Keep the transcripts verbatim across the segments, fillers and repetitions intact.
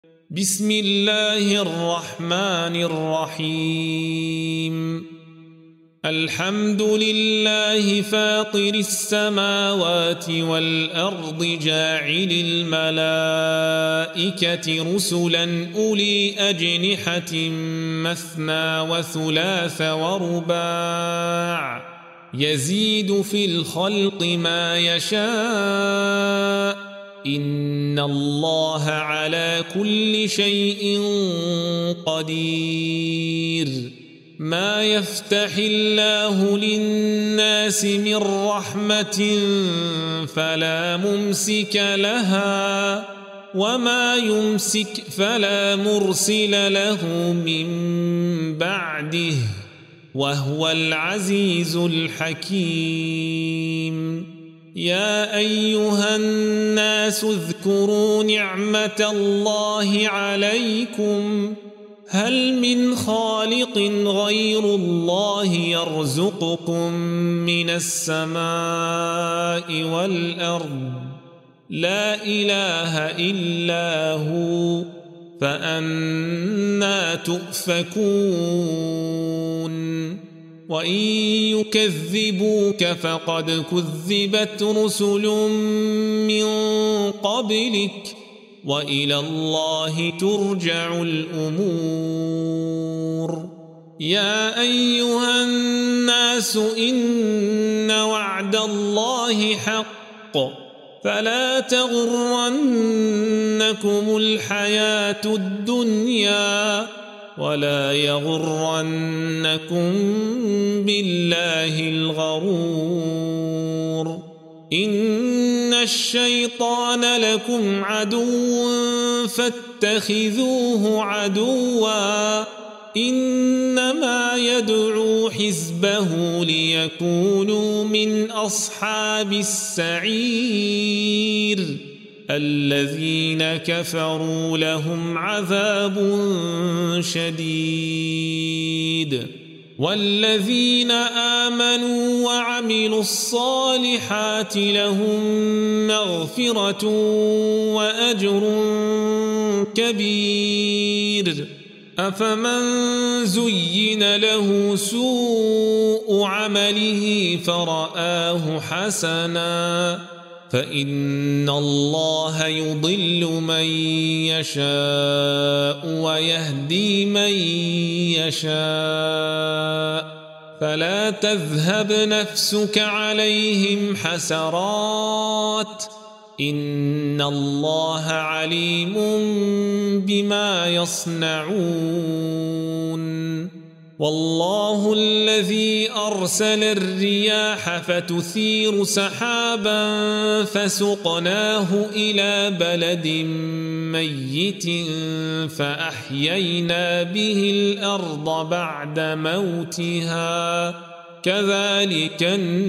بسم الله الرحمن الرحيم الحمد لله فاطر السماوات والأرض جاعل الملائكة رسلا أولي أجنحة مثنى وثلاث ورباع يزيد في الخلق ما يشاء إن الله على كل شيء قدير ما يفتح الله للناس من رحمة فلا ممسك لها وما يمسك فلا مرسل له من بعده وهو العزيز الحكيم يا أيها الناس اذكروا نعمة الله عليكم هل من خالق غير الله يرزقكم من السماء والأرض لا إله إلا هو فأنى تؤفكون وإن يكذبوك فقد كذبت رسل من قبلك وإلى الله ترجع الأمور يا أيها الناس إن وعد الله حق فلا تغرنكم الحياة الدنيا ولا يغرنكم بالله الغرور إن الشيطان لكم عدو فاتخذوه عدوا إنما يدعو حزبه ليكونوا من أصحاب السعير الذين كفروا لهم عذاب شديد والذين آمنوا وعملوا الصالحات لهم مغفرة وأجر كبير أفمن زين له سوء عمله فرآه حسنا فإن الله يضل من يشاء ويهدي من يشاء فلا تذهب نفسك عليهم حسرات إن الله عليم بما يصنعون والله الذي أرسل الرياح فتثير سحابا فسقناه إلى بلد ميت فأحيينا به الأرض بعد موتها كذلك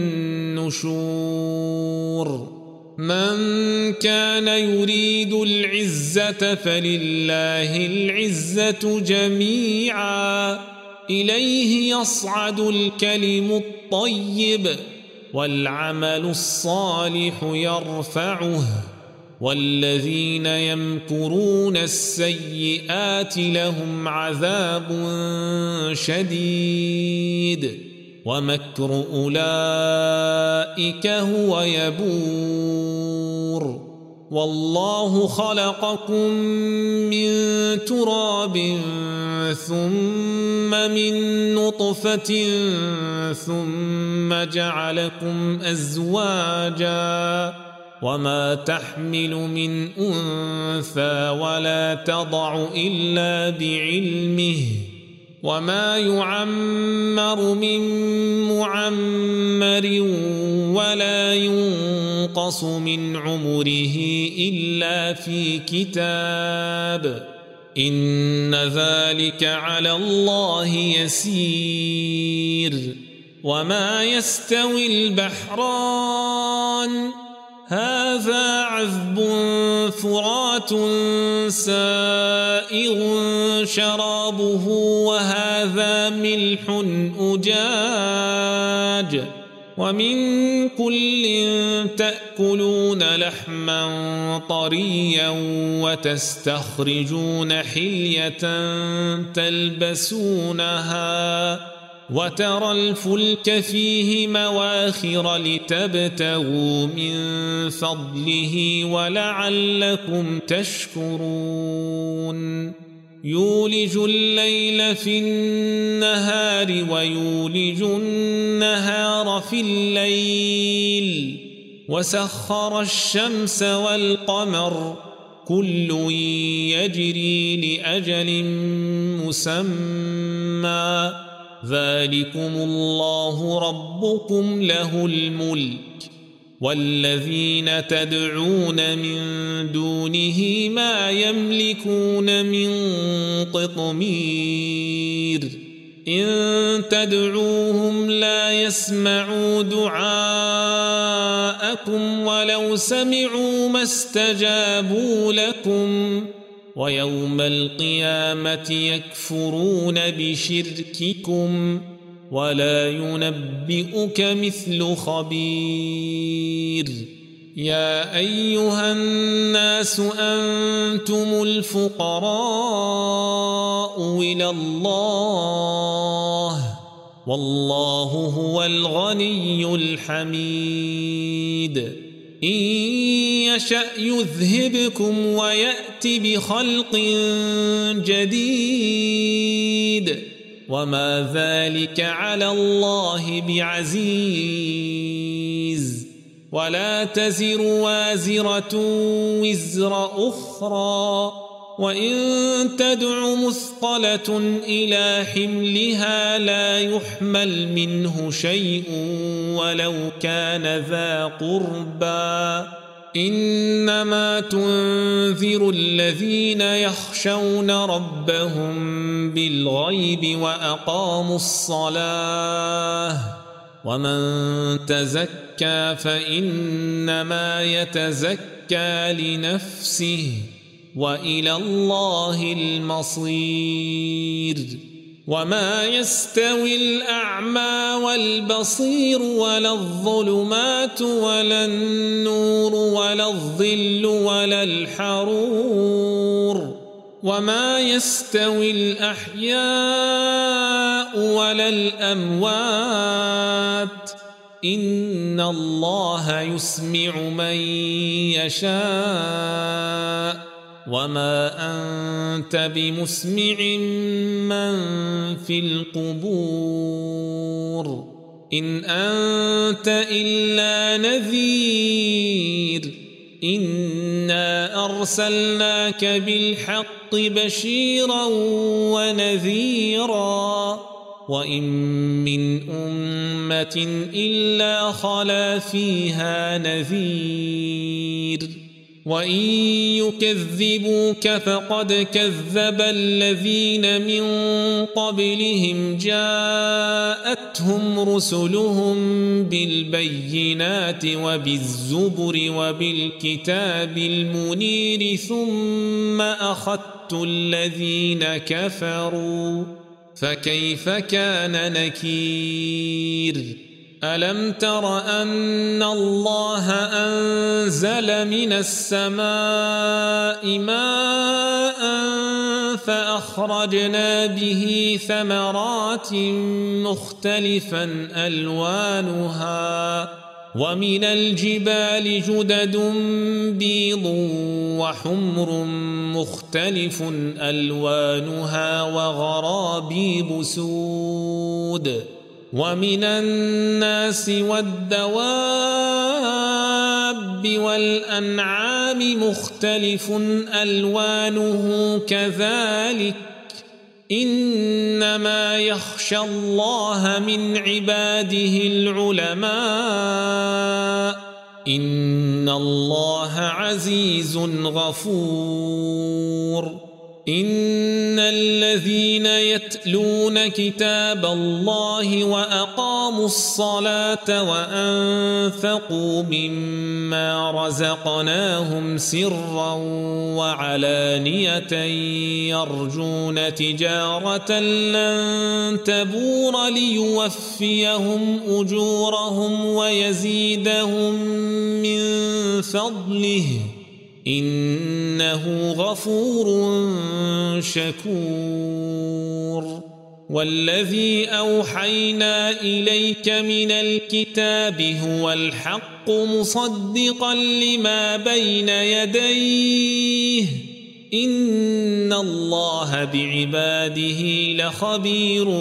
النشور من كان يريد العزة فلله العزة جميعا إليه يصعد الكلم الطيب والعمل الصالح يرفعه والذين يمكرون السيئات لهم عذاب شديد ومكر أولئك هو يبور والله خلقكم من تراب ثم من نطفة ثم جعلكم أزواجا وما تحمل من أنثى ولا تضع إلا بعلمه وما يعمر من معمر ولا ينقص من عمره إلا في كتاب إن ذلك على الله يسير وما يستوي البحران هذا عذب فرات سائغ شرابه وهذا ملح أجاج ومن كل تأكلون لحما طريا وتستخرجون حلية تلبسونها وترى الفلك فيه مواخر لتبتغوا من فضله ولعلكم تشكرون يولج الليل في النهار ويولج النهار في الليل وسخر الشمس والقمر كل يجري لأجل مسمى ذلكم الله ربكم له الملك والذين تدعون من دونه ما يملكون من قطمير إن تدعوهم لا يسمعوا دعاءكم ولو سمعوا ما استجابوا لكم ويوم القيامة يكفرون بشرككم ولا ينبئك مثل خبير يا أيها الناس أنتم الفقراء إلى الله والله هو الغني الحميد إن يشأ يذهبكم ويأت بخلق جديد وما ذلك على الله بعزيز ولا تزر وازرة وزر أخرى وإن تدع مثقلة إلى حملها لا يحمل منه شيء ولو كان ذا قربى إنما تنذر الذين يخشون ربهم بالغيب وأقاموا الصلاة ومن تزكى فإنما يتزكى لنفسه وإلى الله المصير وما يستوي الأعمى والبصير ولا الظلمات ولا النور ولا الظل ولا الحرور وما يستوي الأحياء ولا الأموات إن الله يسمع من يشاء وما أنت بمسمع من في القبور إن أنت إلا نذير إنا أرسلناك بالحق بشيرا ونذيرا وإن من أمة إلا خلا فيها نذير وإن يكذبوك فقد كذب الذين من قبلهم جاءتهم رسلهم بالبينات وبالزبر وبالكتاب المنير ثم أخذت الذين كفروا فكيف كان نكير ألم تر أن الله أنزل من السماء ماء فأخرجنا به ثمرات مختلفا ألوانها ومن الجبال جدد بيض وحمر مختلف ألوانها وغرابيب سود ومن الناس والدواب والأنعام مختلف ألوانه كذلك إنما يخشى الله من عباده العلماء إن الله عزيز غفور إن الذين الذين يتلون كتاب الله وأقاموا الصلاة وأنفقوا مما رزقناهم سرا وعلانية يرجون تجارة لن تبور ليوفيهم أجورهم ويزيدهم من فضله إنه غفور شكور والذي أوحينا إليك من الكتاب هو الحق مصدقا لما بين يديه إن الله بعباده لخبير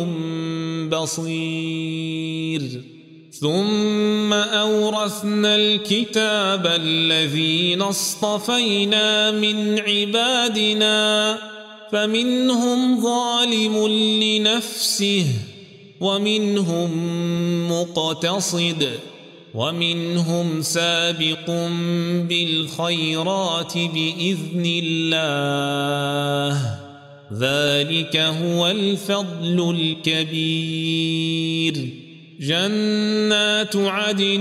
بصير ثم أورثنا الكتاب الذين اصطفينا من عبادنا فمنهم ظالم لنفسه ومنهم مقتصد ومنهم سابق بالخيرات بإذن الله ذلك هو الفضل الكبير جنات عدن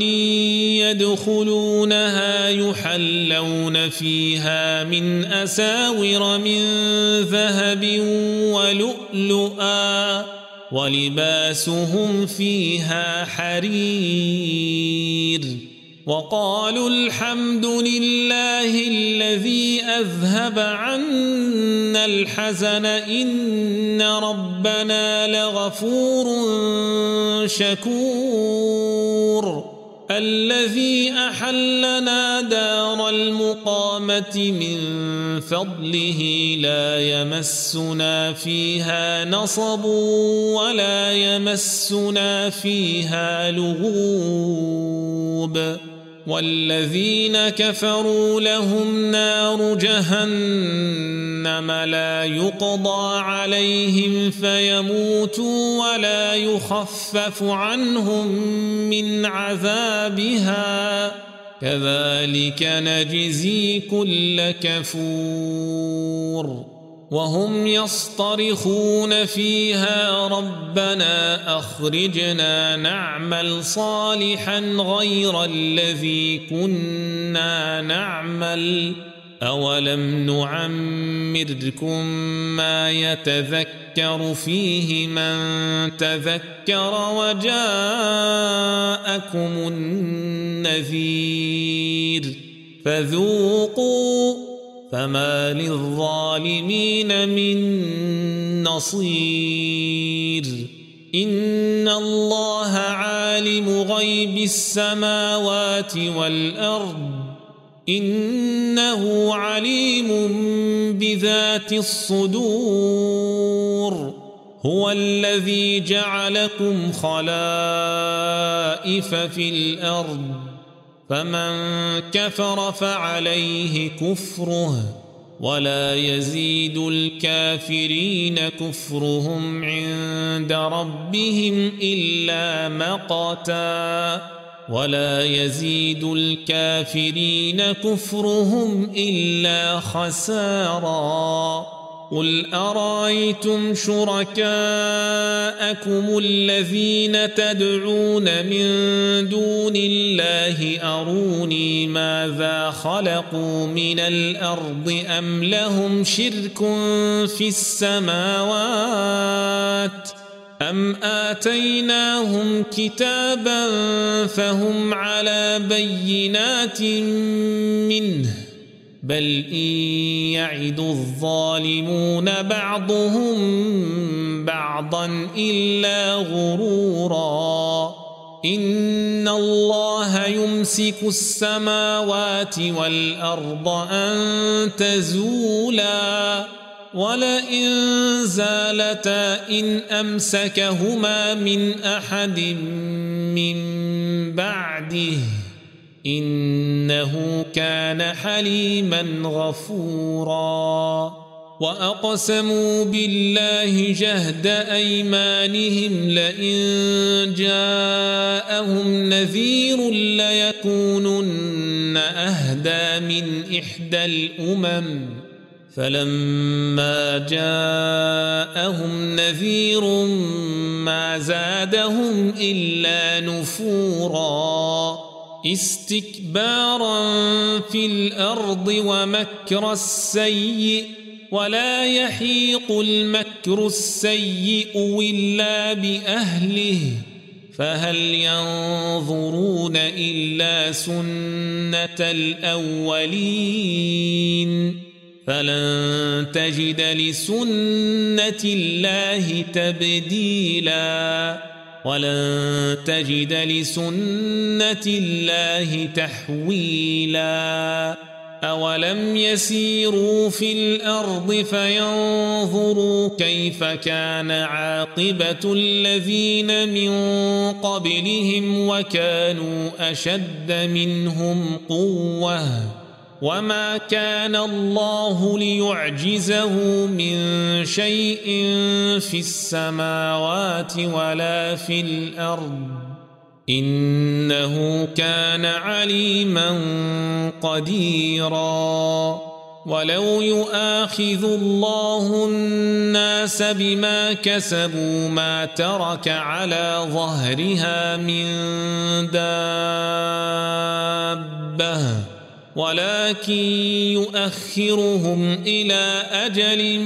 يدخلونها يحلون فيها من أساور من ذهب ولؤلؤا ولباسهم فيها حرير وقالوا الحمد لله الذي أذهب عنا الحزن إن ربنا لغفور شكور الذي أحلنا دار المقامة من فضله لا يمسنا فيها نصب ولا يمسنا فيها لغوب والذين كفروا لهم نار جهنم لا يقضى عليهم فيموتوا ولا يخفف عنهم من عذابها كذلك نجزي كل كفور وهم يصطرخون فيها ربنا أخرجنا نعمل صالحا غير الذي كنا نعمل أولم نعمركم ما يتذكر فيه من تذكر وجاءكم النذير فذوقوا فما للظالمين من نصير إن الله عالم غيب السماوات والأرض إنه عليم بذات الصدور هو الذي جعلكم خلائف في الأرض فمن كفر فعليه كفره ولا يزيد الكافرين كفرهم عند ربهم إلا مقتا ولا يزيد الكافرين كفرهم إلا خسارا قل أرأيتم شركاءكم الذين تدعون من دون الله أروني ماذا خلقوا من الأرض أم لهم شرك في السماوات أم آتيناهم كتابا فهم على بينات منه بل إن يعد الظالمون بعضهم بعضا إلا غرورا إن الله يمسك السماوات والأرض أن تزولا ولئن زالتا إن أمسكهما من أحد من بعده إنه كان حليما غفورا وأقسموا بالله جهد أيمانهم لئن جاءهم نذير ليكونن أهدى من إحدى الأمم فلما جاءهم نذير ما زادهم إلا نفورا استكبارا في الأرض ومكر السيء ولا يحيق المكر السيء إلا بأهله فهل ينظرون إلا سنة الأولين فلن تجد لسنة الله تبديلا ولن تجد لسنة الله تحويلا أولم يسيروا في الأرض فينظروا كيف كان عاقبة الذين من قبلهم وكانوا أشد منهم قوة وما كان الله ليعجزه من شيء في السماوات ولا في الأرض إنه كان عليما قديرا ولو يؤاخذ الله الناس بما كسبوا ما ترك على ظهرها من دابة ولكن يؤخرهم إلى أجل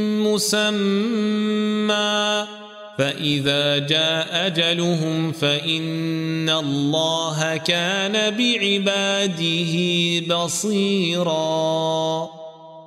مسمى فإذا جاء أجلهم فإن الله كان بعباده بصيراً